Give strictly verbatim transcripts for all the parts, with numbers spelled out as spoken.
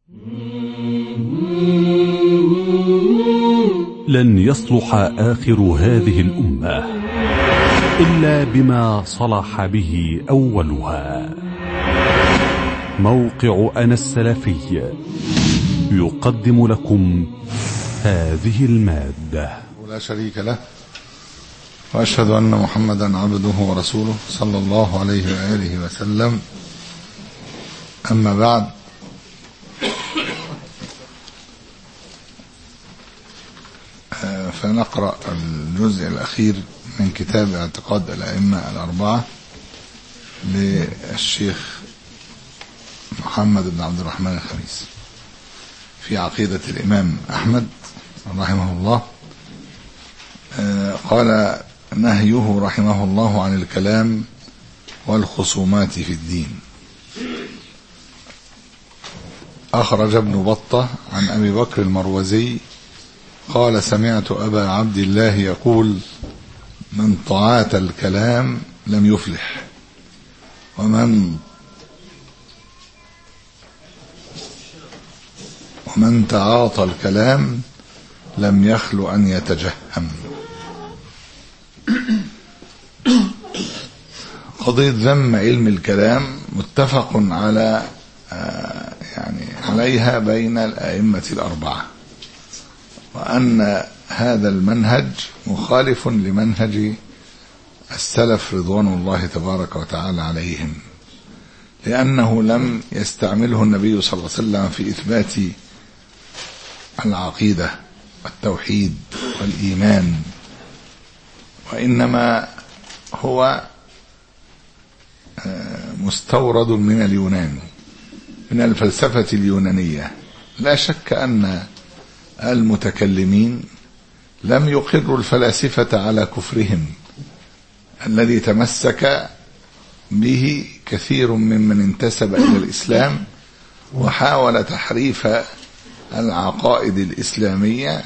لن يصلح آخر هذه الأمة إلا بما صلح به أولها. موقع أنا السلفي يقدم لكم هذه المادة. لا شريك له، وأشهد أن محمدا عبده ورسوله صلى الله عليه وآله وسلم. أما بعد، فنقرأ الجزء الأخير من كتاب اعتقاد الأئمة الأربعة للشيخ محمد بن عبد الرحمن الخميس في عقيدة الإمام أحمد رحمه الله. قال: نهيه رحمه الله عن الكلام والخصومات في الدين. أخرج ابن بطة عن أبي بكر المروزي قال: سمعت أبا عبد الله يقول: من طاعات الكلام لم يفلح، ومن ومن تعاطى الكلام لم يخل أن يتجهم. قضية ذم علم الكلام متفق على يعني عليها بين الأئمة الأربعة، وأن هذا المنهج مخالف لمنهج السلف رضوان الله تبارك وتعالى عليهم، لأنه لم يستعمله النبي صلى الله عليه وسلم في إثبات العقيدة والتوحيد والإيمان، وإنما هو مستورد من اليونان، من الفلسفة اليونانية. لا شك أن المتكلمين لم يقروا الفلاسفة على كفرهم الذي تمسك به كثير ممن انتسب إلى الإسلام وحاول تحريف العقائد الإسلامية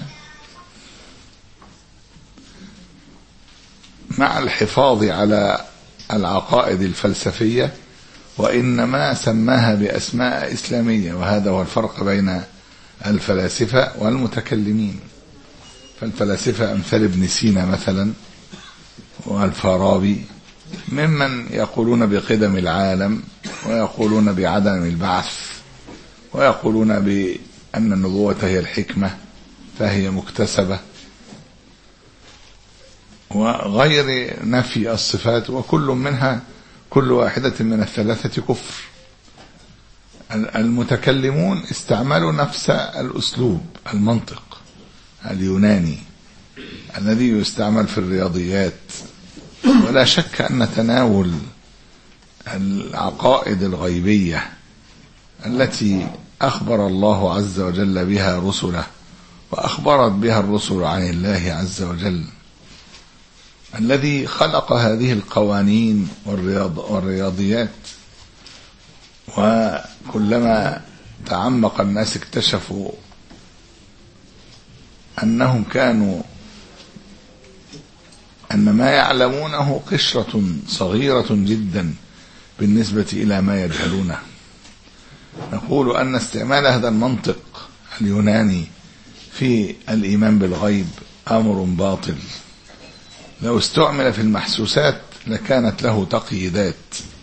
مع الحفاظ على العقائد الفلسفية، وإنما سماها بأسماء إسلامية. وهذا هو الفرق بين الفلاسفة والمتكلمين. فالفلاسفة أمثال ابن سينا مثلا والفارابي ممن يقولون بقدم العالم، ويقولون بعدم البعث، ويقولون بأن النبوة هي الحكمة فهي مكتسبة، وغير نفي الصفات، وكل منها كل واحدة من الثلاثة كفر. المتكلمون استعملوا نفس الأسلوب، المنطق اليوناني الذي يستعمل في الرياضيات. ولا شك أن تناول العقائد الغيبية التي أخبر الله عز وجل بها رسله، وأخبرت بها الرسل عن الله عز وجل، الذي خلق هذه القوانين والرياض والرياضيات. وكلما تعمق الناس اكتشفوا أنهم كانوا أن ما يعلمونه قشرة صغيرة جدا بالنسبة إلى ما يجهلونه. نقول أن استعمال هذا المنطق اليوناني في الإيمان بالغيب أمر باطل. لو استعمل في المحسوسات لكانت له تقييدات،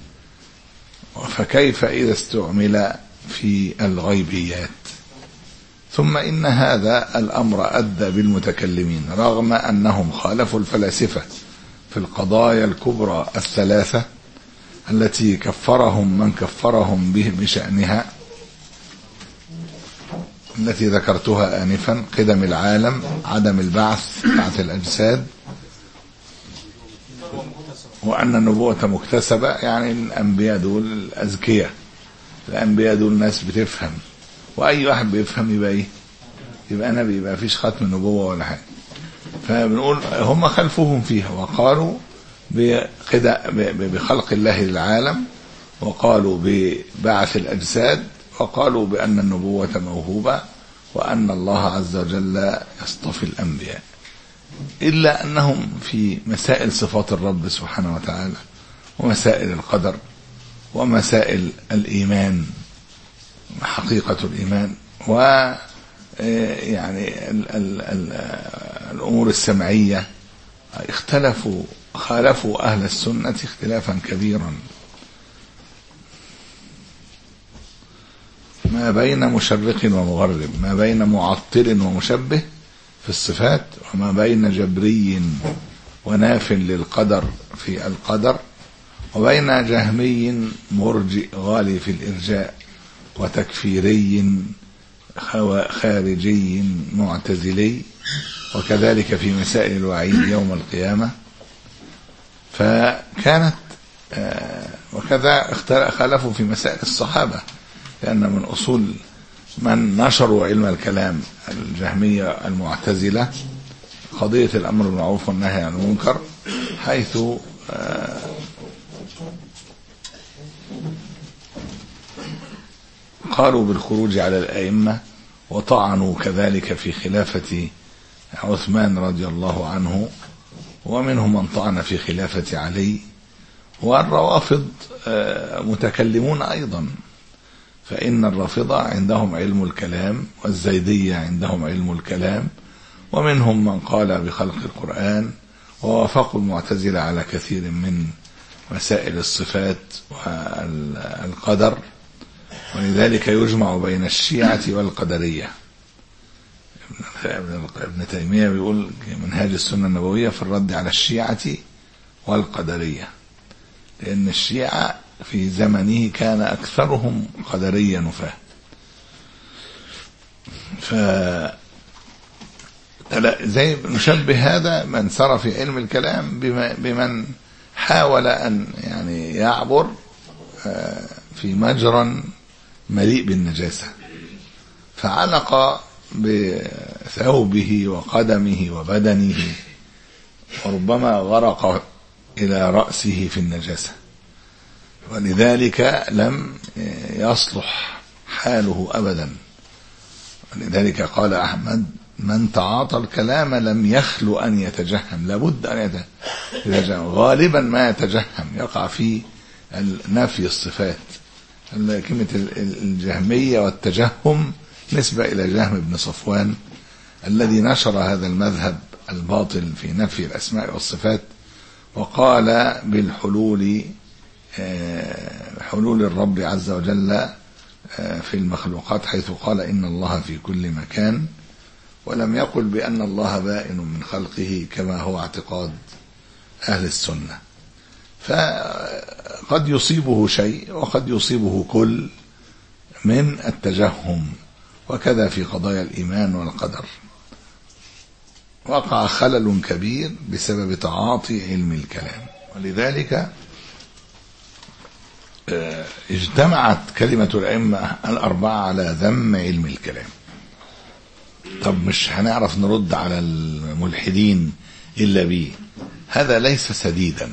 فكيف إذا استعمل في الغيبيات؟ ثم إن هذا الأمر أدى بالمتكلمين رغم أنهم خالفوا الفلاسفة في القضايا الكبرى الثلاثة التي كفرهم من كفرهم به بشأنها، التي ذكرتها آنفا: قدم العالم، عدم البعث، بعث الأجساد، وأن النبوة مكتسبة. يعني الأنبياء دول أذكياء، الأنبياء دول ناس بتفهم، وأي واحد بيفهم يبقى إيه؟ يبقى نبي، يبقى فيش ختم النبوة ولا حاجة. فبنقول هم خلفوهم فيها، وقالوا بخلق الله للعالم، وقالوا ببعث الأجساد، وقالوا بأن النبوة موهوبة، وأن الله عز وجل يصطفي الأنبياء. إلا أنهم في مسائل صفات الرب سبحانه وتعالى، ومسائل القدر، ومسائل الإيمان، حقيقة الإيمان، و يعني ال ال ال الأمور السمعية اختلفوا خالفوا أهل السنة اختلافا كبيرا، ما بين مشرق ومغرب، ما بين معطل ومشبه في الصفات، وما بين جبري وناف للقدر في القدر، وبين جهمي مرجئ غالي في الإرجاء، وتكفيري خارجي معتزلي، وكذلك في مسائل الوعيد يوم القيامة. فكانت وكذا خالفوا في مسائل الصحابة، لأن من أصول من نشروا علم الكلام الجهمية المعتزلة قضية الأمر بالمعروف والنهي عن المنكر، حيث قالوا بالخروج على الأئمة، وطعنوا كذلك في خلافة عثمان رضي الله عنه، ومنهم من طعن في خلافة علي. والروافض متكلمون أيضا، فإن الرافضة عندهم علم الكلام، والزيدية عندهم علم الكلام، ومنهم من قال بخلق القرآن، ووافقوا المعتزلة على كثير من مسائل الصفات والقدر. ولذلك يجمع بين الشيعة والقدرية. ابن تيمية بيقول منهاج السنة النبوية في الرد على الشيعة والقدرية، لأن الشيعة في زمنه كان أكثرهم قدريا نفاه. ف زي نشبه هذا من سار في علم الكلام بمن حاول أن يعني يعبر في مجرى مليء بالنجاسة، فعلق بثوبه وقدمه وبدنه، وربما غرق إلى رأسه في النجاسة، ولذلك لم يصلح حاله أبدا. ولذلك قال أحمد: من تعاطى الكلام لم يخلو أن يتجهم، لابد أن يتجهم، غالبا ما يتجهم يقع في نفي الصفات. كلمة الجهمية والتجهم نسبة إلى جهم بن صفوان الذي نشر هذا المذهب الباطل في نفي الأسماء والصفات، وقال بالحلول، حلول الرب عز وجل في المخلوقات، حيث قال إن الله في كل مكان، ولم يقل بأن الله بائن من خلقه كما هو اعتقاد أهل السنة. فقد يصيبه شيء وقد يصيبه كل من التجهم، وكذا في قضايا الإيمان والقدر. وقع خلل كبير بسبب تعاطي علم الكلام، ولذلك اجتمعت كلمة الأئمة الأربعة على ذم علم الكلام. طب مش هنعرف نرد على الملحدين إلا به، هذا ليس سديدا.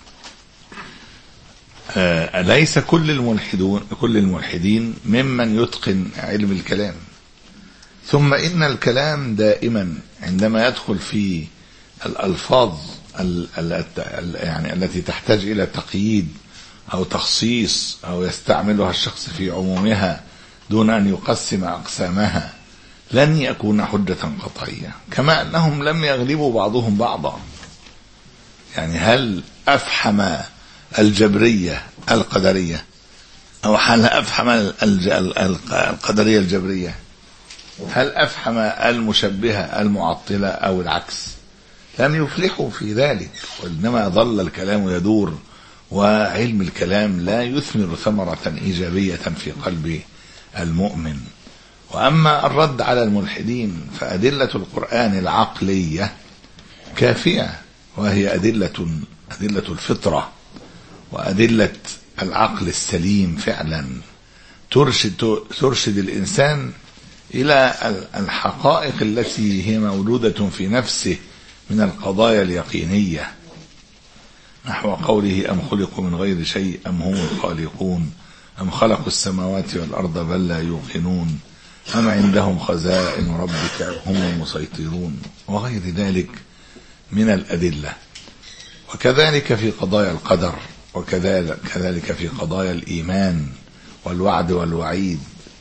ليس كل الملحدون كل الملحدين ممن يتقن علم الكلام. ثم إن الكلام دائما عندما يدخل في الألفاظ يعني التي تحتاج إلى تقييد أو تخصيص، أو يستعملها الشخص في عمومها دون أن يقسم أقسامها، لن يكون حجة قطعية. كما أنهم لم يغلبوا بعضهم بعضا. يعني هل أفحم الجبرية القدرية، أو هل أفحم القدرية الجبرية؟ هل أفحم المشبهة المعطلة أو العكس؟ لم يفلحوا في ذلك، وإنما ظل الكلام يدور، وعلم الكلام لا يثمر ثمرة إيجابية في قلب المؤمن. وأما الرد على الملحدين فأدلة القرآن العقلية كافية، وهي أدلة أدلة الفطرة وأدلة العقل السليم فعلا، ترشد ترشد الإنسان إلى الحقائق التي هي موجودة في نفسه من القضايا اليقينية، نحو قوله: أم خلقوا من غير شيء أم هم الخالقون أم خلقوا السماوات والأرض بل لا يوقنون أم عندهم خزائن ربك هم المسيطرون، وغير ذلك من الأدلة. وكذلك في قضايا القدر، وكذلك في قضايا الإيمان والوعد والوعيد،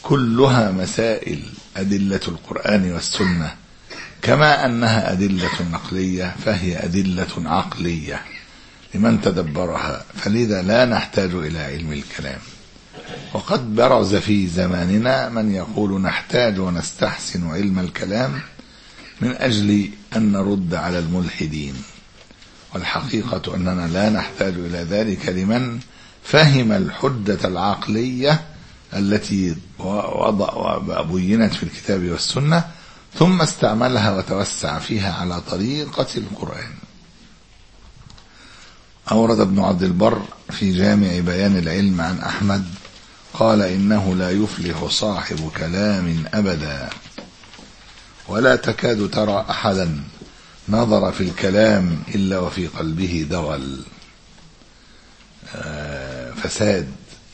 كلها مسائل أدلة القرآن والسنة، كما أنها أدلة نقلية فهي أدلة عقلية لمن تدبرها، فلذا لا نحتاج إلى علم الكلام. وقد برز في زماننا من يقول نحتاج ونستحسن علم الكلام من أجل أن نرد على الملحدين، والحقيقة أننا لا نحتاج إلى ذلك لمن فهم الحجة العقلية التي بينت في الكتاب والسنة ثم استعملها وتوسع فيها على طريقة القرآن. أورد ابن عبد البر في جامع بيان العلم عن أحمد قال: إنه لا يفلح صاحب كلام أبدا، ولا تكاد ترى أحدا نظر في الكلام إلا وفي قلبه دغل آه فساد.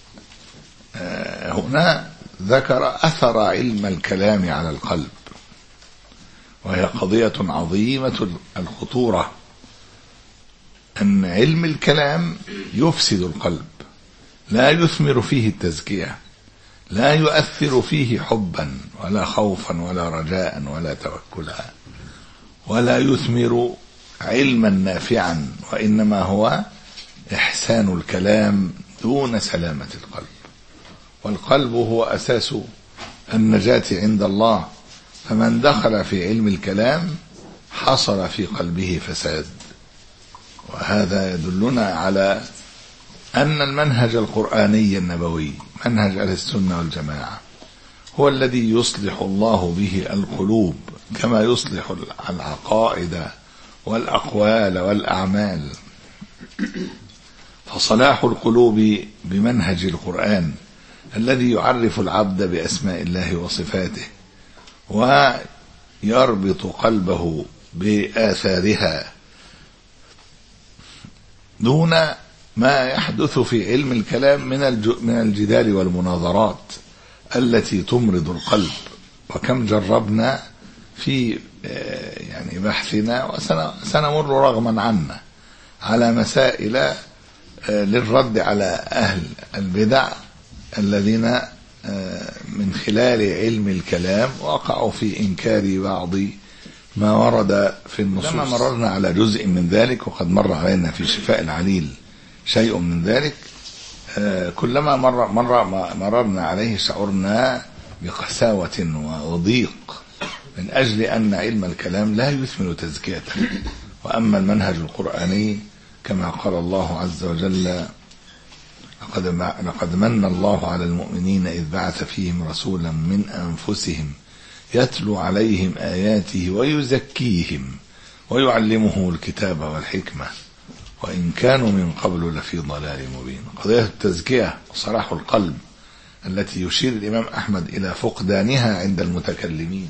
آه هنا ذكر أثر علم الكلام على القلب، وهي قضية عظيمة الخطورة، أن علم الكلام يفسد القلب، لا يثمر فيه التزكية، لا يؤثر فيه حبا ولا خوفا ولا رجاء ولا توكلا، ولا يثمر علما نافعا، وإنما هو إحسان الكلام دون سلامة القلب. والقلب هو أساس النجاة عند الله، فمن دخل في علم الكلام حصل في قلبه فساد. وهذا يدلنا على أن المنهج القرآني النبوي منهج أهل السنة والجماعة هو الذي يصلح الله به القلوب كما يصلح العقائد والأقوال والأعمال. فصلاح القلوب بمنهج القرآن الذي يعرف العبد بأسماء الله وصفاته ويربط قلبه بآثارها دون ما يحدث في علم الكلام من من الجدال والمناظرات التي تمرض القلب. وكم جربنا في يعني بحثنا وسنمر رغما عنا على مسائل للرد على أهل البدع الذين من خلال علم الكلام وقعوا في إنكار بعض ما ورد في النصوص. لما مررنا على جزء من ذلك، وقد مر علينا في شفاء العليل شيء من ذلك، كلما مر مر مررنا عليه شعرنا بقساوة وضيق من أجل أن علم الكلام لا يثمر تزكية. وأما المنهج القرآني كما قال الله عز وجل: لقد من الله على المؤمنين إذ بعث فيهم رسولا من أنفسهم يتلو عليهم آياته ويزكيهم ويعلمهم الكتاب والحكمة وإن كانوا من قبل لفي ضلال مبين. قضية التزكية وصلاح القلب التي يشير الإمام أحمد إلى فقدانها عند المتكلمين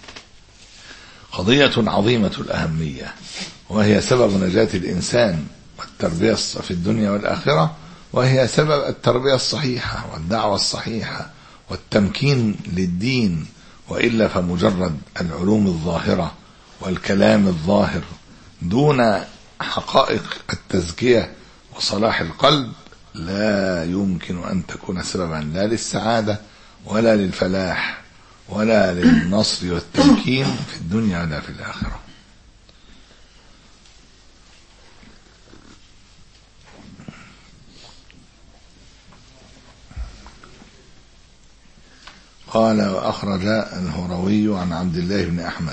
قضية عظيمة الأهمية، وهي سبب نجاة الإنسان والتربية في الدنيا والآخرة، وهي سبب التربية الصحيحة والدعوة الصحيحة والتمكين للدين. وإلا فمجرد العلوم الظاهرة والكلام الظاهر دون حقائق التزكية وصلاح القلب لا يمكن أن تكون سببا لا للسعادة ولا للفلاح ولا للنصر والتمكين في الدنيا ولا في الآخرة. قال: وأخرج الهروي عن عبد الله بن أحمد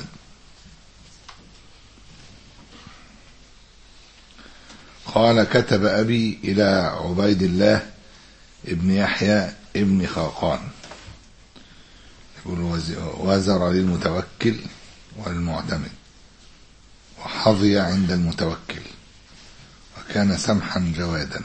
قال: كتب أبي إلى عبيد الله ابن يحيى ابن خاقان، يقول: وزر للمتوكل والمعتمد وحظي عند المتوكل وكان سمحا جوادا.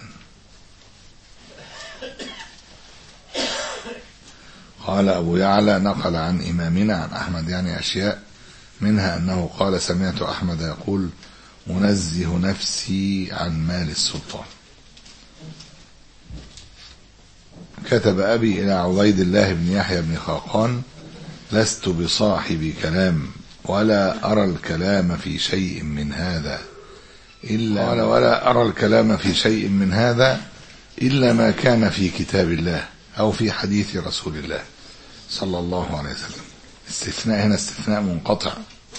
قال أبو يعلى: نقل عن إمامنا عن أحمد يعني أشياء، منها أنه قال: سمعت أحمد يقول: منزه نفسي عن مال السلطان. كتب أبي إلى عبيد الله بن يحيى بن خاقان: لست بصاحب كلام ولا أرى الكلام في شيء من هذا إلا قال ولا أرى الكلام في شيء من هذا إلا ما كان في كتاب الله أو في حديث رسول الله صلى الله عليه وسلم. استثناء هنا استثناء منقطع،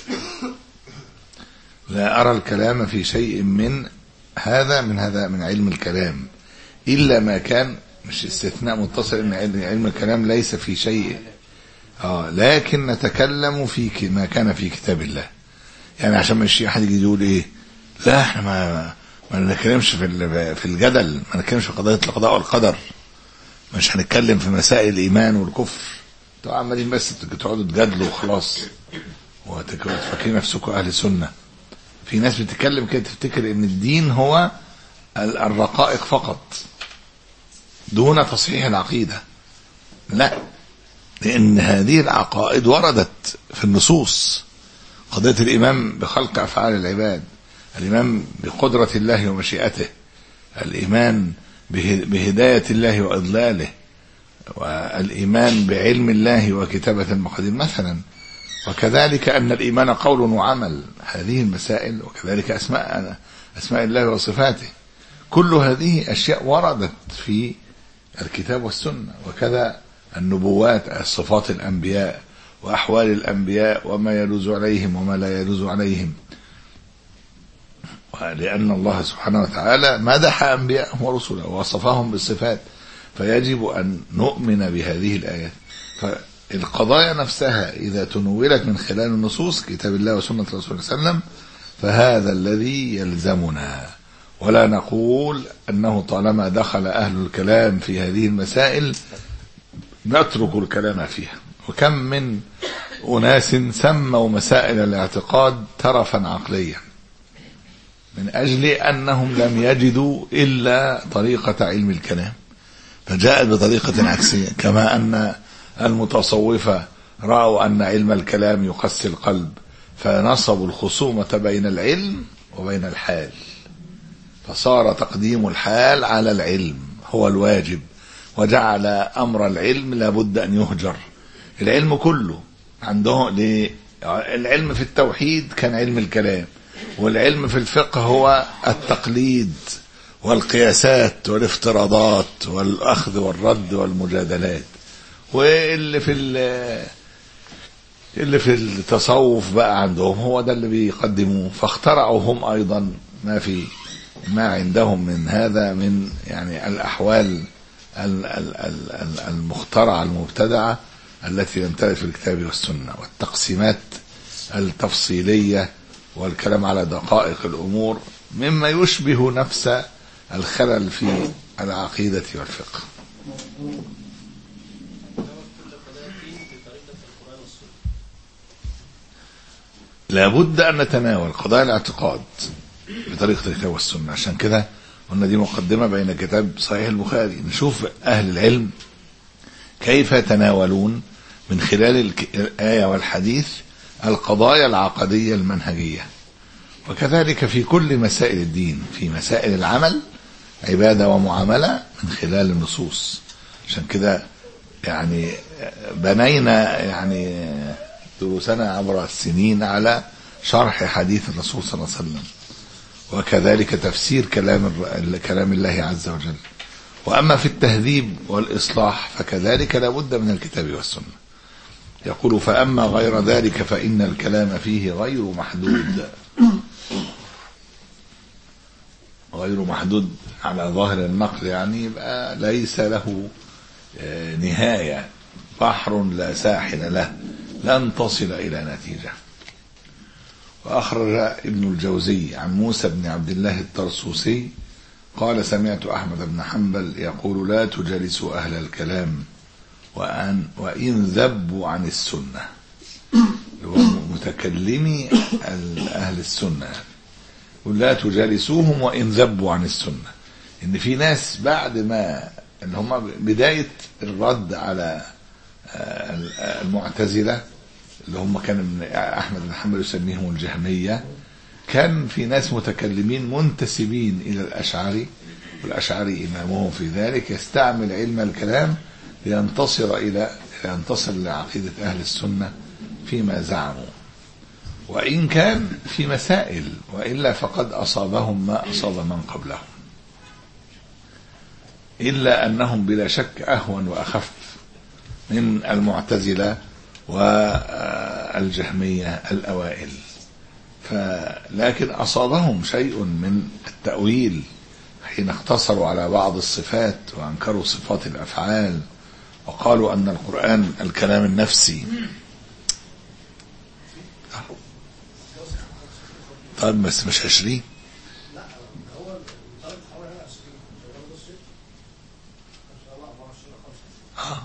لا أرى الكلام في شيء من هذا من هذا من علم الكلام إلا ما كان، مش استثناء متصل إن علم الكلام ليس في شيء آه لكن نتكلم في ما كان في كتاب الله. يعني عشان ما يجي حد يجي يقول إيه لا احنا ما ما نتكلمش في في الجدل، ما نتكلمش في قضية القضاء والقدر، مش هنتكلم في مسائل الإيمان والكفر، انتوا عمالين بس تقعدوا تجادلوا وخلاص وتفكرين نفسكم أهل سنة. في ناس بتتكلم كده تفتكر ان الدين هو الرقائق فقط دون تصحيح العقيدة. لا، لأن هذه العقائد وردت في النصوص. قضية الإيمان بخلق أفعال العباد، الإيمان بقدرة الله ومشيئته، الإيمان بهداية الله وإضلاله، والإيمان بعلم الله وكتابة المقادير مثلا، وكذلك أن الإيمان قول وعمل، هذه المسائل، وكذلك أسماء أسماء الله وصفاته، كل هذه أشياء وردت في الكتاب والسنة. وكذا النبوات، صفات الأنبياء وأحوال الأنبياء وما يجوز عليهم وما لا يجوز عليهم، لأن الله سبحانه وتعالى مدح أنبياءه ورسله ووصفهم بالصفات، فيجب أن نؤمن بهذه الآيات. فالقضايا نفسها إذا تنولت من خلال النصوص كتاب الله وسنة رسوله صلى الله عليه وسلم فهذا الذي يلزمنا، ولا نقول أنه طالما دخل أهل الكلام في هذه المسائل نترك الكلام فيها. وكم من أناس سموا مسائل الاعتقاد ترفا عقليا من أجل أنهم لم يجدوا إلا طريقة علم الكلام فجاءت بطريقة عكسية، كما أن المتصوفة رأوا أن علم الكلام يقسي القلب فنصبوا الخصومة بين العلم وبين الحال، فصار تقديم الحال على العلم هو الواجب، وجعل أمر العلم لابد أن يهجر. العلم كله عندهم، العلم في التوحيد كان علم الكلام، والعلم في الفقه هو التقليد والقياسات والافتراضات والأخذ والرد والمجادلات. واللي في اللي في التصوف بقى عندهم هو ده اللي بيقدموه، فاخترعوا هم أيضا ما في ما عندهم من هذا من يعني الأحوال المخترعة المبتدعة التي لم ترد في الكتاب والسنة، والتقسيمات التفصيلية والكلام على دقائق الأمور مما يشبه نفس الخلل في العقيدة والفقه. لابد أن نتناول قضايا الاعتقاد بطريقة الكتاب والسنة. عشان كده قلنا دي مقدمة بين كتاب صحيح البخاري، نشوف أهل العلم كيف يتناولون من خلال الآية والحديث القضايا العقدية المنهجية. وكذلك في كل مسائل الدين، في مسائل العمل عبادة ومعاملة من خلال النصوص. عشان كده يعني بنينا يعني دروسنا عبر السنين على شرح حديث الرسول صلى الله عليه وسلم، وكذلك تفسير كلام كلام الله عز وجل. وأما في التهذيب والإصلاح فكذلك لابد من الكتاب والسنة. يقول فأما غير ذلك فإن الكلام فيه غير محدود. غير محدود على ظاهر النقل يعني يبقى ليس له نهاية، بحر لا ساحل له، لن تصل إلى نتيجة. وأخرج ابن الجوزي عن موسى بن عبد الله الترسوسي قال سمعت أحمد بن حنبل يقول لا تجلسوا أهل الكلام وأن وإن ذبوا عن السنة، متكلمي أهل السنة ولا تجالسوهم وإن ذبوا عن السنة. إن في ناس بعد ما اللي هم بداية الرد على المعتزلة اللي هم كان أحمد بن حنبل يسميهم الجهمية، كان في ناس متكلمين منتسبين إلى الأشعري، والأشعري إمامهم في ذلك، يستعمل علم الكلام لينتصر إلى لينتصر لعقيدة أهل السنة فيما زعموا، وإن كان في مسائل، وإلا فقد أصابهم ما أصاب من قبلهم، إلا أنهم بلا شك أهون وأخف من المعتزلة والجهمية الأوائل. فلكن أصابهم شيء من التأويل حين اقتصروا على بعض الصفات وأنكروا صفات الأفعال وقالوا أن القرآن الكلام النفسي. طيب بس مش عشرين. آه.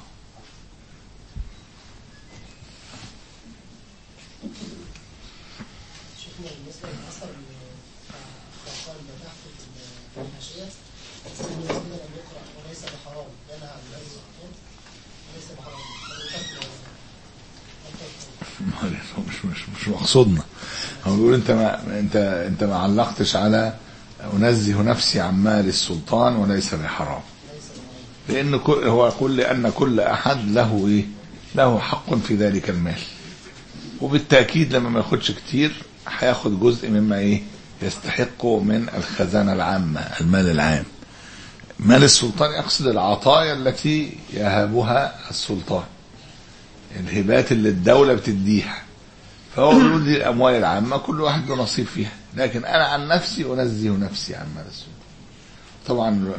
مش مش مش مقصودنا. هو بيقول انت ما انت انت ما علقتش على انزه نفسي عن مال السلطان وليس بحرام، لان هو يقول لان كل احد له ايه له حق في ذلك المال، وبالتاكيد لما ما ياخدش كتير هياخد جزء مما ايه يستحقه من الخزانه العامه، المال العام. مال السلطان يقصد العطايا التي يهبها السلطان، الهبات اللي الدولة بتديها، فهو بيقول دي الأموال العامة كل واحد له نصيب فيها، لكن أنا عن نفسي أنزه نفسي عن مال السلطان. طبعا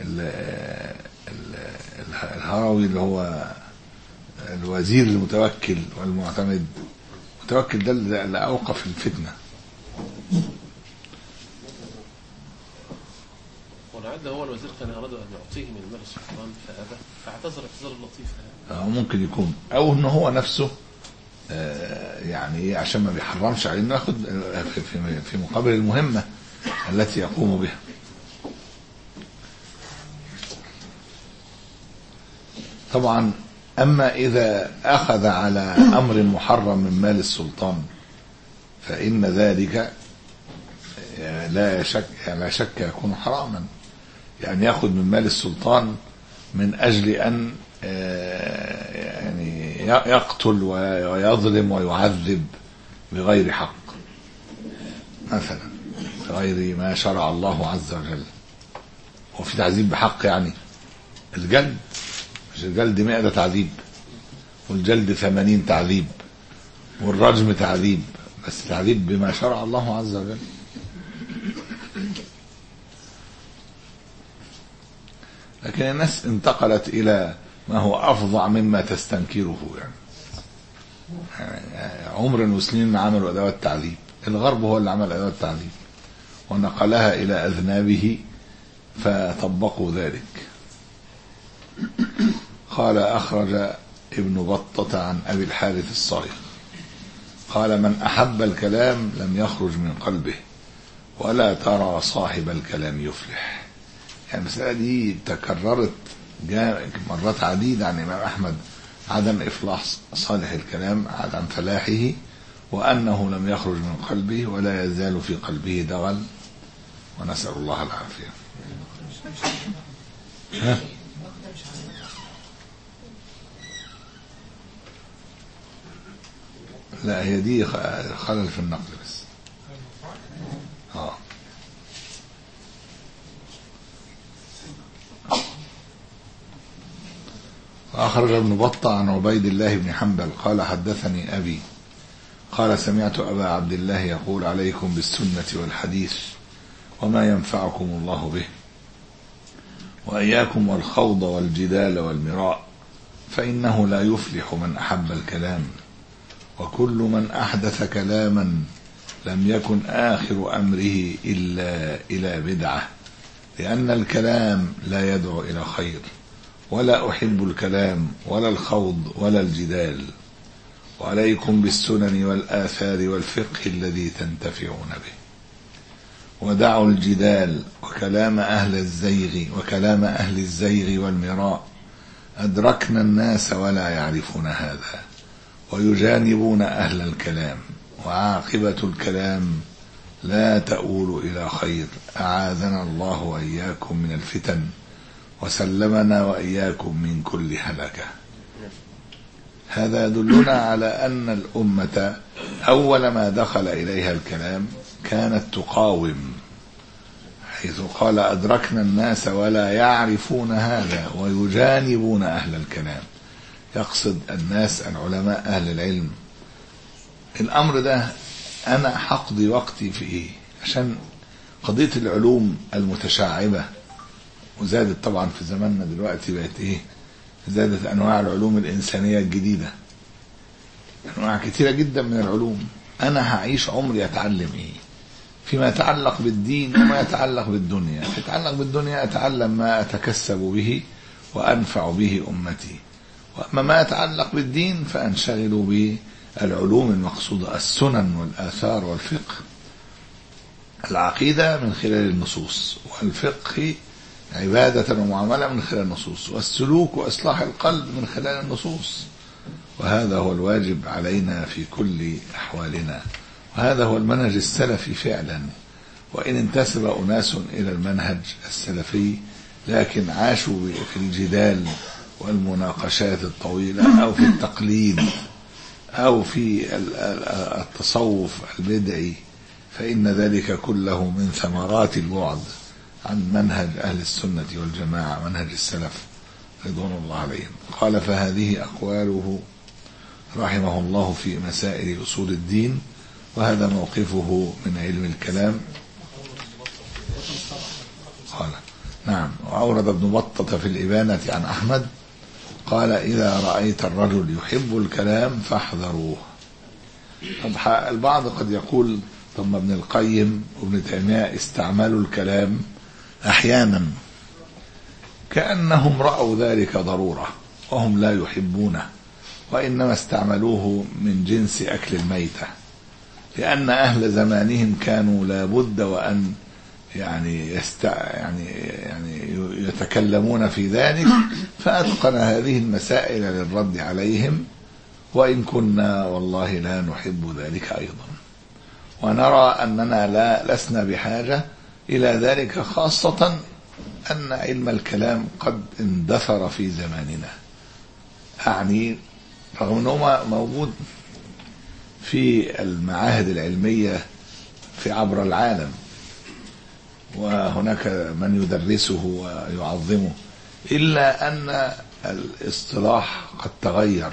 الهروي اللي هو الوزير المتوكل والمعتمد، المتوكل ده اللي أوقف الفتنة. ولعل هو الوزير كان أراد أن يعطيه من مال السلطان فأبى فاعتذر اعتذار لطيف. أو ممكن يكون أو إن هو نفسه يعني عشان ما بيحرمش عليه إنه ياخد في مقابل المهمة التي يقوم بها. طبعا أما إذا أخذ على أمر محرم من مال السلطان فإن ذلك لا شك لا شك يكون حراما. يعني يأخذ من مال السلطان من أجل أن يعني يقتل ويظلم ويعذب بغير حق، مثلا بغير ما شرع الله عز وجل. وفي تعذيب بحق يعني الجلد، مش الجلد مئة ده تعذيب، والجلد ثمانين تعذيب، والرجم تعذيب، بس تعذيب بما شرع الله عز وجل. لكن الناس انتقلت إلى ما هو أفظع مما تستنكره. يعني, يعني عمر المسلمين عملوا أدوات تعذيب، الغرب هو اللي عمل أدوات تعذيب ونقلها إلى أذنابه فطبقوا ذلك. قال أخرج ابن بطة عن أبي الحارث الصاغ قال من أحب الكلام لم يخرج من قلبه ولا ترى صاحب الكلام يفلح. يعني المسألة دي تكررت مرات عديدة عن الإمام أحمد، عدم إفلاح صالح الكلام، عدم فلاحه، وأنه لم يخرج من قلبه ولا يزال في قلبه دغل، ونسأل الله العافية. ها؟ لا هي دي خلل في النقل بس. اه أخرج ابن بطة عن عبيد الله بن حنبل قال حدثني أبي قال سمعت أبا عبد الله يقول عليكم بالسنة والحديث وما ينفعكم الله به، وإياكم والخوض والجدال والمراء، فإنه لا يفلح من أحب الكلام، وكل من أحدث كلاما لم يكن آخر أمره إلا إلى بدعة، لأن الكلام لا يدعو إلى خير، ولا أحب الكلام ولا الخوض ولا الجدال، وعليكم بالسنن والآثار والفقه الذي تنتفعون به، ودعوا الجدال وكلام أهل الزيغ وكلام أهل الزيغ والمراء، أدركنا الناس ولا يعرفون هذا، ويجانبون أهل الكلام، وعاقبة الكلام لا تؤول إلى خير، أعاذنا الله وإياكم من الفتن وسلمنا وإياكم من كل هلكة. هذا يدلنا على أن الأمة أول ما دخل إليها الكلام كانت تقاوم، حيث قال أدركنا الناس ولا يعرفون هذا ويجانبون أهل الكلام، يقصد الناس العلماء أهل العلم. الأمر ده أنا حقضي وقتي في إيه؟ عشان قضية العلوم المتشعبة، وزادت طبعا في زماننا دلوقتي بقت إيه؟ زادت أنواع العلوم الإنسانية الجديدة، أنواع كتيرة جدا من العلوم. أنا هعيش عمري أتعلم إيه؟ فيما يتعلق بالدين وما يتعلق بالدنيا. يتعلق بالدنيا أتعلم ما أتكسب به وأنفع به أمتي، وأما ما يتعلق بالدين فأنشغل بالعلوم المقصودة، السنن والآثار والفقه. العقيدة من خلال النصوص، والفقه عبادة ومعاملة من خلال النصوص، والسلوك وإصلاح القلب من خلال النصوص. وهذا هو الواجب علينا في كل أحوالنا، وهذا هو المنهج السلفي فعلا. وإن انتسب أناس إلى المنهج السلفي لكن عاشوا في الجدال والمناقشات الطويلة، أو في التقليد، أو في التصوف البدعي، فإن ذلك كله من ثمرات البعد عن منهج أهل السنة والجماعة، منهج السلف رضوان الله عليهم. قال: فهذه أقواله رحمه الله في مسائل أصول الدين، وهذا موقفه من علم الكلام. قال: نعم. وأورد ابن بطة في الإبانة عن أحمد قال: إذا رأيت الرجل يحب الكلام فاحذروه. طب البعض قد يقول: ثم ابن القيم وابن تيمية استعملوا الكلام أحيانا كأنهم رأوا ذلك ضرورة وهم لا يحبونه، وإنما استعملوه من جنس أكل الميتة، لأن أهل زمانهم كانوا لابد وأن يعني يست يعني يعني يتكلمون في ذلك، فأتقن هذه المسائل للرد عليهم، وإن كنا والله لا نحب ذلك أيضا، ونرى أننا لا لسنا بحاجة إلى ذلك، خاصة أن علم الكلام قد اندثر في زماننا. أعني رغم أنه موجود في المعاهد العلمية في عبر العالم، وهناك من يدرسه ويعظمه، إلا أن الاصطلاح قد تغير،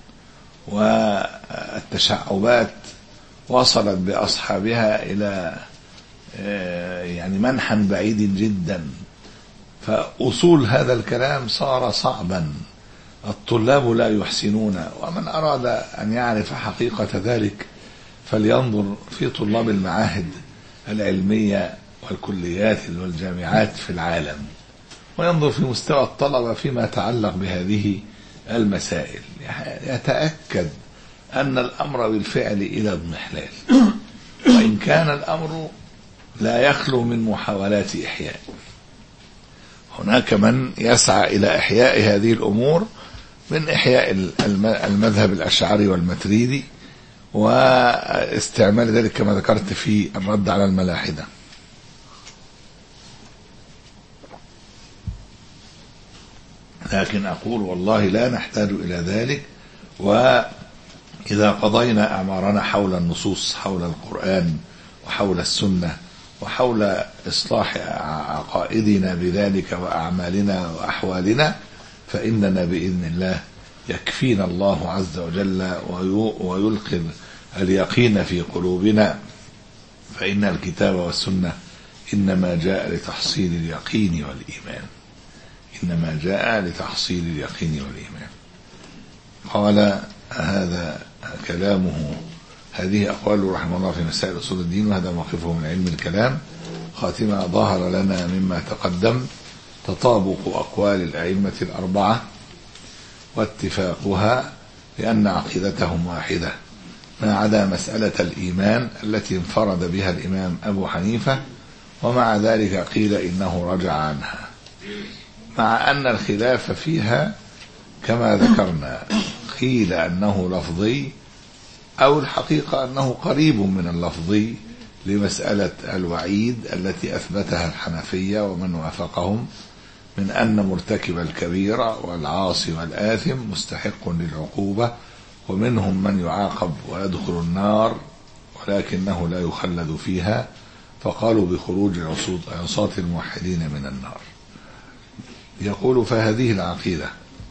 والتشعبات وصلت بأصحابها إلى يعني منحى بعيد جدا، فأصول هذا الكلام صار صعبا، الطلاب لا يحسنون. ومن أراد أن يعرف حقيقة ذلك فلينظر في طلاب المعاهد العلمية والكليات والجامعات في العالم، وينظر في مستوى الطلبة فيما يتعلق بهذه المسائل، يتأكد أن الأمر بالفعل إلى اضمحلال، وإن كان الأمر لا يخلو من محاولات إحياء. هناك من يسعى إلى إحياء هذه الأمور من إحياء المذهب الأشعري والماتريدي، واستعمال ذلك كما ذكرت في الرد على الملاحدة. لكن أقول والله لا نحتاج إلى ذلك، وإذا قضينا أعمارنا حول النصوص، حول القرآن وحول السنة وحول إصلاح عقائدنا بذلك وأعمالنا وأحوالنا، فإننا بإذن الله يكفينا الله عز وجل ويلقي اليقين في قلوبنا، فإن الكتاب والسنة إنما جاء لتحصيل اليقين والإيمان، إنما جاء لتحصيل اليقين والإيمان. قال: هذا كلامه، هذه أقواله رحمه الله في مسائل أصول الدين، وهذا موقفه من علم الكلام. خاتمة: ظهر لنا مما تقدم تطابق أقوال الأئمة الأربعة واتفاقها لأن عقيدتهم واحدة، ما عدا مسألة الإيمان التي انفرد بها الإمام أبو حنيفة، ومع ذلك قيل إنه رجع عنها، مع أن الخلاف فيها كما ذكرنا، قيل أنه لفظي، أو الحقيقة أنه قريب من اللفظي لمسألة الوعيد التي أثبتها الحنفية ومن وافقهم من أن مرتكب الكبيرة والعاصي والآثم مستحق للعقوبة، ومنهم من يعاقب ويدخل النار ولكنه لا يخلد فيها، فقالوا بخروج عصاة الموحدين من النار. يقول: فهذه العقيدة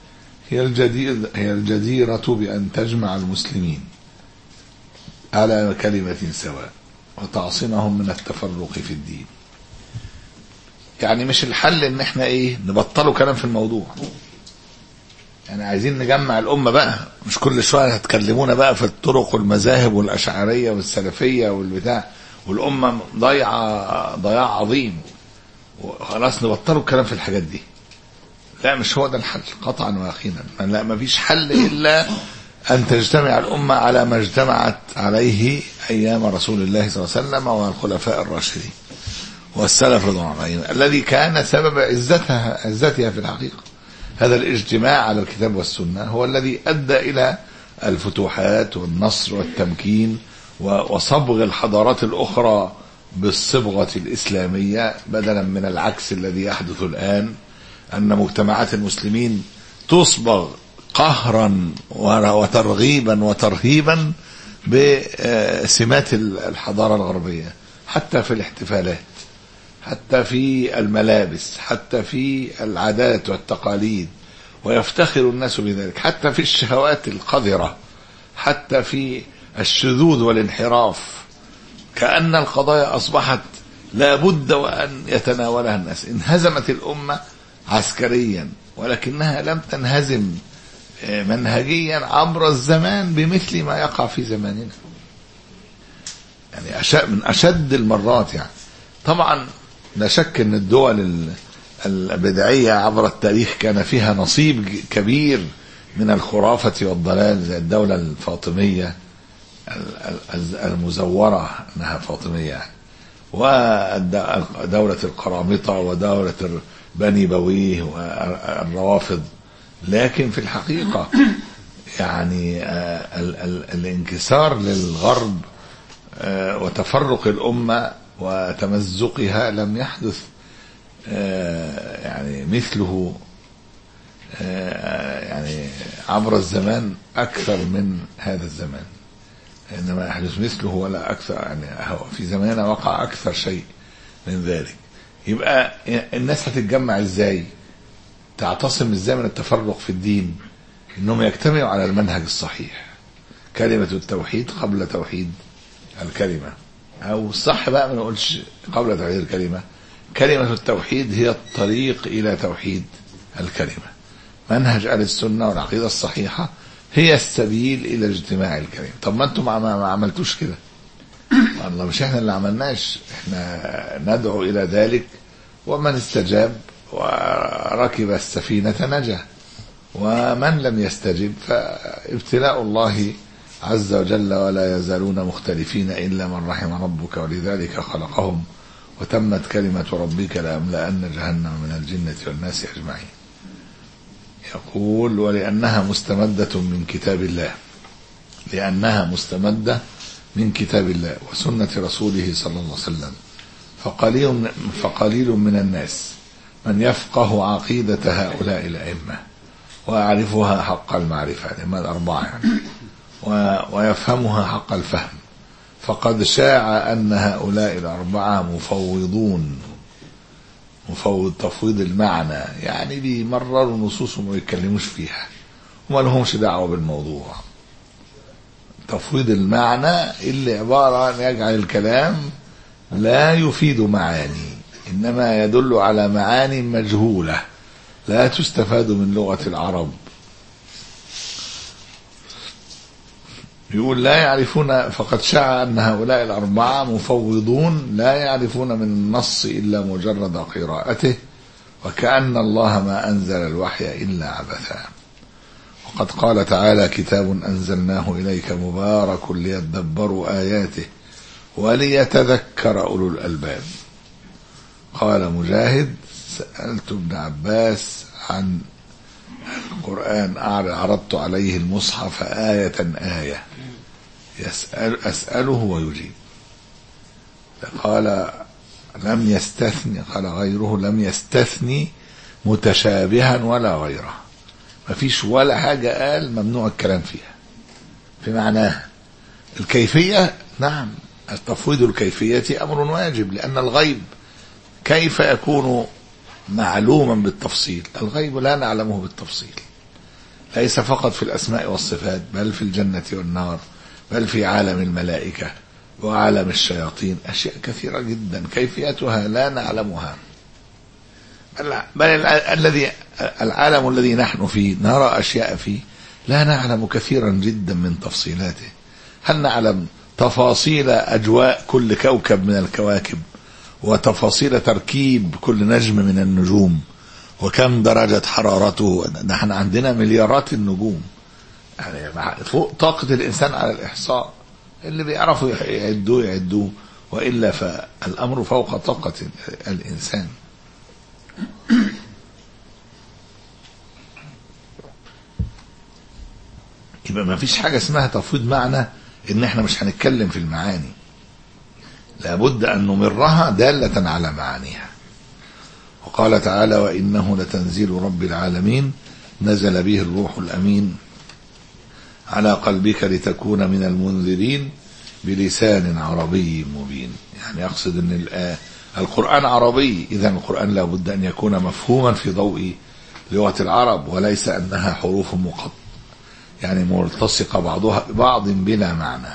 هي الجدير هي الجديرة بأن تجمع المسلمين على كلمة سواء وتعصمهم من التفرق في الدين. يعني مش الحل ان احنا ايه نبطلوا كلام في الموضوع، يعني عايزين نجمع الأمة بقى، مش كل شوية هتكلمونا بقى في الطرق والمذاهب والأشعرية والسلفية والبتاع، والأمة ضيعة ضياع عظيم وخلاص نبطلوا الكلام في الحاجات دي. لا، مش هو ده الحل قطعا ويقينا. لا، ما فيش حل إلا أن تجتمع الأمة على ما اجتمعت عليه أيام رسول الله صلى الله عليه وسلم والخلفاء الراشدين والسلف رضوان الله عليهم، الذي كان سبب عزتها عزتها في الحقيقة. هذا الاجتماع على الكتاب والسنة هو الذي أدى إلى الفتوحات والنصر والتمكين وصبغ الحضارات الأخرى بالصبغة الإسلامية، بدلا من العكس الذي يحدث الآن، أن مجتمعات المسلمين تصبغ قهرا وترغيبا وترهيبا بسمات الحضارة الغربية، حتى في الاحتفالات، حتى في الملابس، حتى في العادات والتقاليد، ويفتخر الناس بذلك، حتى في الشهوات القذرة، حتى في الشذوذ والانحراف. كأن القضايا أصبحت لا بد وأن يتناولها الناس. انهزمت الأمة عسكريا، ولكنها لم تنهزم منهجيا عبر الزمان بمثل ما يقع في زماننا، يعني أشد من أشد المرات. يعني طبعا لا شك أن الدول البدعية عبر التاريخ كان فيها نصيب كبير من الخرافة والضلال، زي الدولة الفاطمية المزورة أنها فاطمية، ودولة القرامطة ودولة بني بويه والروافض. لكن في الحقيقة يعني ال ال الانكسار للغرب وتفرق الأمة وتمزقها لم يحدث يعني مثله يعني عبر الزمان أكثر من هذا الزمان، إنما يحدث مثله ولا أكثر. يعني في زماننا وقع أكثر شيء من ذلك. يبقى الناس هتتجمع إزاي؟ تعتصم إزاي من التفرق في الدين؟ إنهم يجتمعوا على المنهج الصحيح، كلمة التوحيد قبل توحيد الكلمة، أو الصح بقى ما نقولش قبل توحيد الكلمة، كلمة التوحيد هي الطريق إلى توحيد الكلمة. منهج أهل السنة والعقيدة الصحيحة هي السبيل إلى اجتماع الكلمة. طب ما أنتم ما عملتوش كده، والله مش إحنا اللي عملناش، إحنا ندعو إلى ذلك، ومن استجاب وركب السفينة نجا، ومن لم يستجب فابتلاء الله عز وجل، ولا يزالون مختلفين إلا من رحم ربك ولذلك خلقهم وتمت كلمة ربك لأملأن جهنم من الجنة والناس أجمعين. يقول ولأنها مستمدة من كتاب الله، لأنها مستمدة من كتاب الله وسنة رسوله صلى الله عليه وسلم، فقليل, فقليل من الناس من يفقه عقيدة هؤلاء الأئمة ويعرفها حق المعرفة، لما الأربعة يعني، ويفهمها حق الفهم. فقد شاع أن هؤلاء الأربعة مفوضون، مفوض تفويض المعنى، يعني بيمرروا نصوصهم ويتكلموش فيها وما لهمش دعوة بالموضوع. تفويض المعنى اللي عبارة عن يجعل الكلام لا يفيد معاني، إنما يدل على معاني مجهولة لا تستفاد من لغة العرب. يقول لا يعرفون، فقد شاع أن هؤلاء الأربعة مفوضون لا يعرفون من النص إلا مجرد قراءته، وكأن الله ما أنزل الوحي إلا عبثا. وقد قال تعالى كتاب أنزلناه إليك مبارك ليدبروا آياته وليتذكر أولو الألباب. قال مجاهد سألت ابن عباس عن القرآن عرضت عليه المصحف آية آية يسأل أسأله ويجيب. قال لم يستثني، قال غيره لم يستثني متشابها ولا غيره، ما فيش ولا حاجة قال ممنوع الكلام فيها في معناها. الكيفية نعم، التفويض الكيفية أمر واجب، لأن الغيب كيف يكون معلوما بالتفصيل؟ الغيب لا نعلمه بالتفصيل، ليس فقط في الأسماء والصفات، بل في الجنة والنار، بل في عالم الملائكة وعالم الشياطين، أشياء كثيرة جدا كيفيتها لا نعلمها. بل الذي العالم الذي نحن فيه نرى أشياء فيه لا نعلم كثيرا جدا من تفصيلاته. هل نعلم تفاصيل أجواء كل كوكب من الكواكب، وتفاصيل تركيب كل نجم من النجوم، وكم درجة حرارته؟ نحن عندنا مليارات النجوم، يعني فوق طاقة الإنسان على الإحصاء. اللي بيعرفوا يعدوه يعدوه، وإلا فالأمر فوق طاقة الإنسان. يبقى ما فيش حاجة اسمها تفويض معنى إن احنا مش هنتكلم في المعاني، لابد أن نمرها دالة على معانيها. وقال تعالى: وإنه لتنزيل رب العالمين نزل به الروح الأمين على قلبك لتكون من المنذرين بلسان عربي مبين. يعني يقصد أن القرآن عربي، إذن القرآن لابد أن يكون مفهوما في ضوء لغة العرب، وليس أنها حروف مقط يعني ملتصقة بعضها ببعض بلا معنى.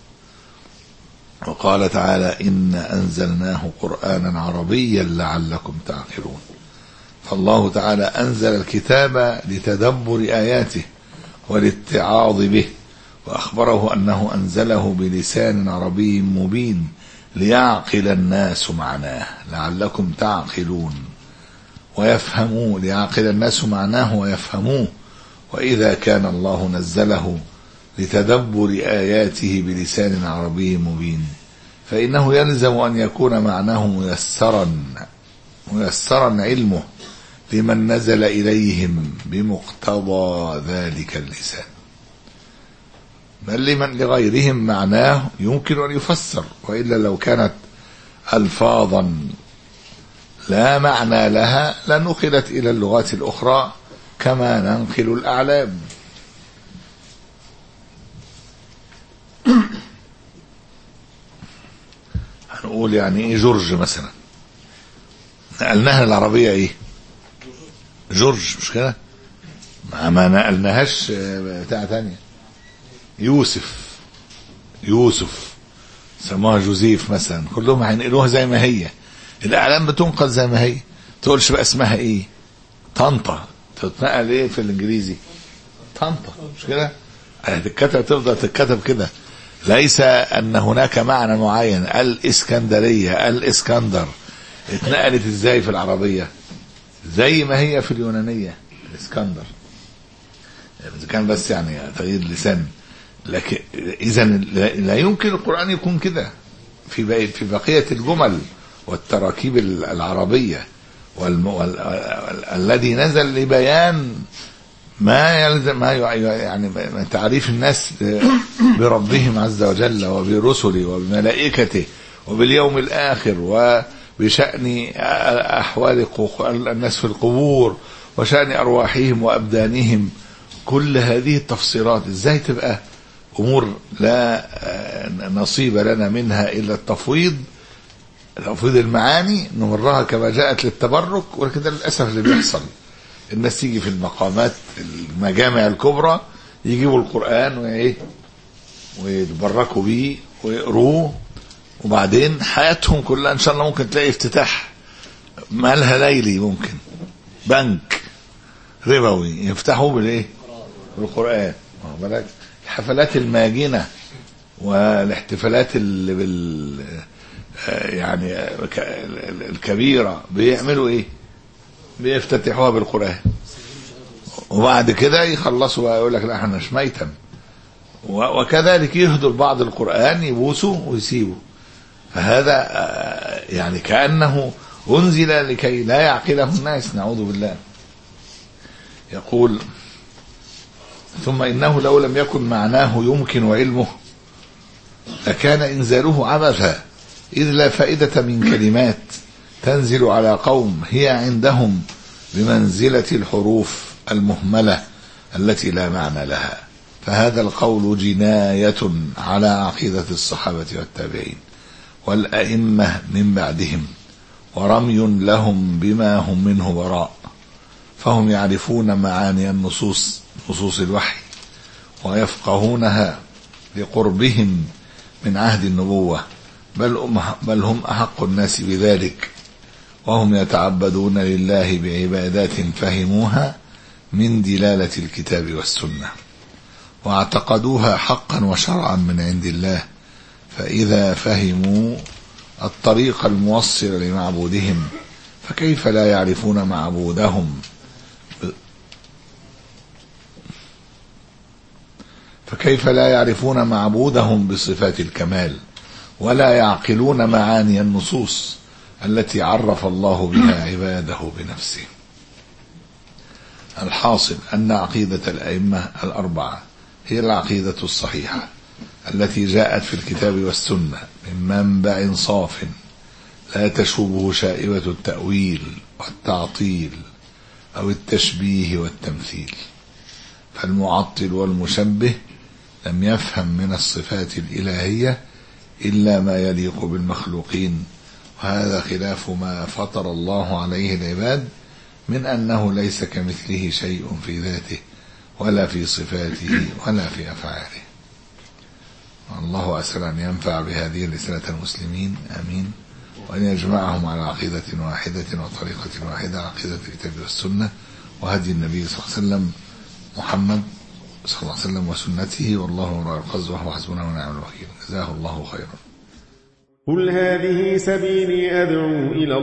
وقال تعالى: إن أنزلناه قرآنا عربيا لعلكم تعقلون. فالله تعالى أنزل الكتاب لتدبر آياته والاتعاظ به، وأخبره أنه أنزله بلسان عربي مبين ليعقل الناس معناه، لعلكم تعقلون ويفهموا، ليعقل الناس معناه ويفهموه. وإذا كان الله نزله لتدبر آياته بلسان عربي مبين، فإنه يلزم أن يكون معناه ميسرا ميسرا علمه لمن نزل إليهم بمقتضى ذلك اللسان، بل لمن لغيرهم معناه يمكن أن يفسر، وإلا لو كانت ألفاظا لا معنى لها لنقلت إلى اللغات الأخرى كما ننقل الأعلام. هنقول يعني ايه جورج مثلا، نقلناها العربية ايه جورج، مش كده؟ ما نقلناهاش بتاع تانية. يوسف يوسف سموها جوزيف مثلا، كلهم هينقلوها زي ما هي، الأعلام بتنقل زي ما هي، تقولش بقى اسمها ايه طنطا، تتنقل ايه في الانجليزي طنطا، مش كده؟ هتتكتب تفضل تتكتب كده، ليس أن هناك معنى معين. الإسكندرية الإسكندر اتنقلت ازاي في العربية؟ زي ما هي في اليونانية الإسكندر، إذا كان بس يعني تغيير لسان. لكن إذا لا يمكن القرآن يكون كده في بقية في بقية الجمل والتراكيب العربية، والذي نزل لبيان ما يلزم ما يعني تعريف الناس بربهم عز وجل وبرسله وبملائكته وباليوم الآخر وبشأن أحوال الناس في القبور وشأن أرواحهم وأبدانهم. كل هذه التفصيلات ازاي تبقى أمور لا نصيب لنا منها إلا التفويض تفويض المعاني، نمرها كما جاءت للتبرك. ولكن ده للأسف اللي بيحصل، الناس تيجي في المقامات المجامع الكبرى يجيبوا القرآن وإيه ويتبركوا بيه ويقروه، وبعدين حياتهم كلها إن شاء الله ممكن تلاقي افتتاح مالها ليلي، ممكن بنك ربوي يفتحوا بالإيه بالقرآن. بالك الحفلات الماجنة والاحتفالات اللي بال يعني الكبيرة بيعملوا إيه؟ بيفتتحوها بالقرآن، وبعد كده يخلصوا ويقول لك لا احنا مش ميتم. وكذلك يهدوا بعض القرآن يبوسوا ويسيبوا. فهذا يعني كأنه أنزل لكي لا يعقله الناس، نعوذ بالله. يقول: ثم إنه لو لم يكن معناه يمكن علمه لكان إنزاله عبثا، إذ لا فائدة من كلمات تنزل على قوم هي عندهم بمنزلة الحروف المهملة التي لا معنى لها. فهذا القول جناية على عقيدة الصحابة والتابعين والأئمة من بعدهم، ورمي لهم بما هم منه براء. فهم يعرفون معاني النصوص نصوص الوحي ويفقهونها لقربهم من عهد النبوة، بل بل هم أحق الناس بذلك، وهم يتعبدون لله بعبادات فهموها من دلالة الكتاب والسنة واعتقدوها حقا وشرعا من عند الله. فإذا فهموا الطريق الموصل لمعبودهم فكيف لا يعرفون معبودهم فكيف لا يعرفون معبودهم بصفات الكمال ولا يعقلون معاني النصوص التي عرف الله بها عباده بنفسه. الحاصل أن عقيدة الأئمة الأربعة هي العقيدة الصحيحة التي جاءت في الكتاب والسنة من منبع صاف لا تشوبه شائبة التأويل والتعطيل أو التشبيه والتمثيل. فالمعطل والمشبه لم يفهم من الصفات الإلهية إلا ما يليق بالمخلوقين، وهذا خلاف ما فطر الله عليه العباد من أنه ليس كمثله شيء في ذاته ولا في صفاته ولا في أفعاله. الله أسأل أن ينفع بهذه الرسالة المسلمين، آمين، وأن يجمعهم على عقيدة واحدة وطريقة واحدة، عقيدة الكتاب والسنة وهدي النبي صلى الله عليه وسلم محمد صلى الله عليه وسلم وسنته، والله وراء القصد وهو حسبنا ونعم الوكيل. جزاه الله خيرا. قل هذه سبيلي أدعو إلى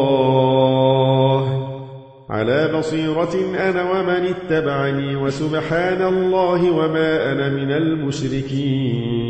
الله على بصيرة أنا ومن اتبعني، وسبحان الله وما أنا من المشركين.